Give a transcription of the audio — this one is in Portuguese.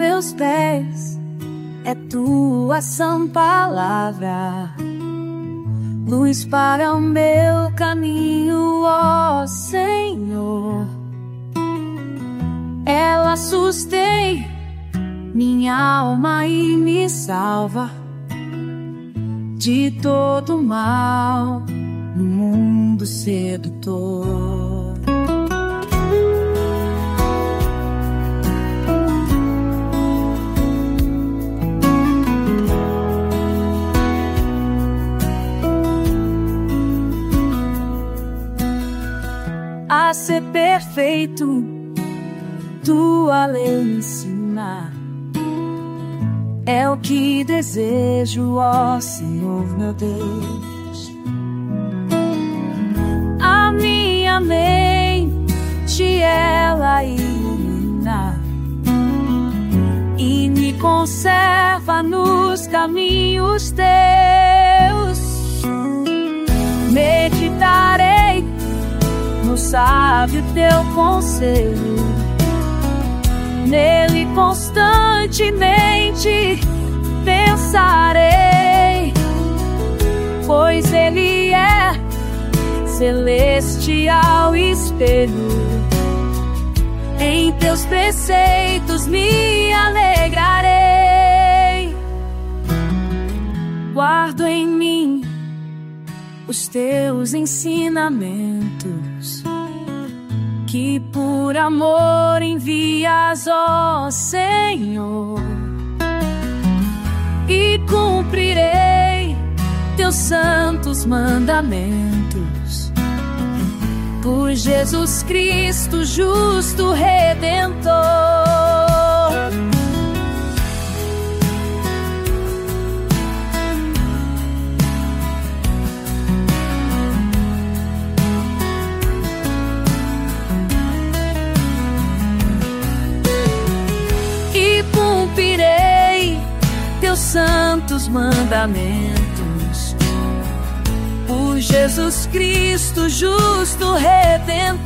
meus pés é tua sã palavra, luz para o meu caminho, ó Senhor. Ela sustém minha alma e me salva de todo mal no mundo sedutor. A ser perfeito, tua lei ensina. É o que desejo, ó Senhor meu Deus. A minha mente ela ilumina e me conserva nos caminhos teus. Meditarei no sábio teu conselho, nele constantemente pensarei, pois ele é celestial espelho. Em teus preceitos me alegrarei. Guardo em mim os teus ensinamentos, que por amor envias, ó Senhor, e cumprirei teus santos mandamentos, por Jesus Cristo, justo Redentor. Cumprirei teus santos mandamentos, por Jesus Cristo, justo Redentor.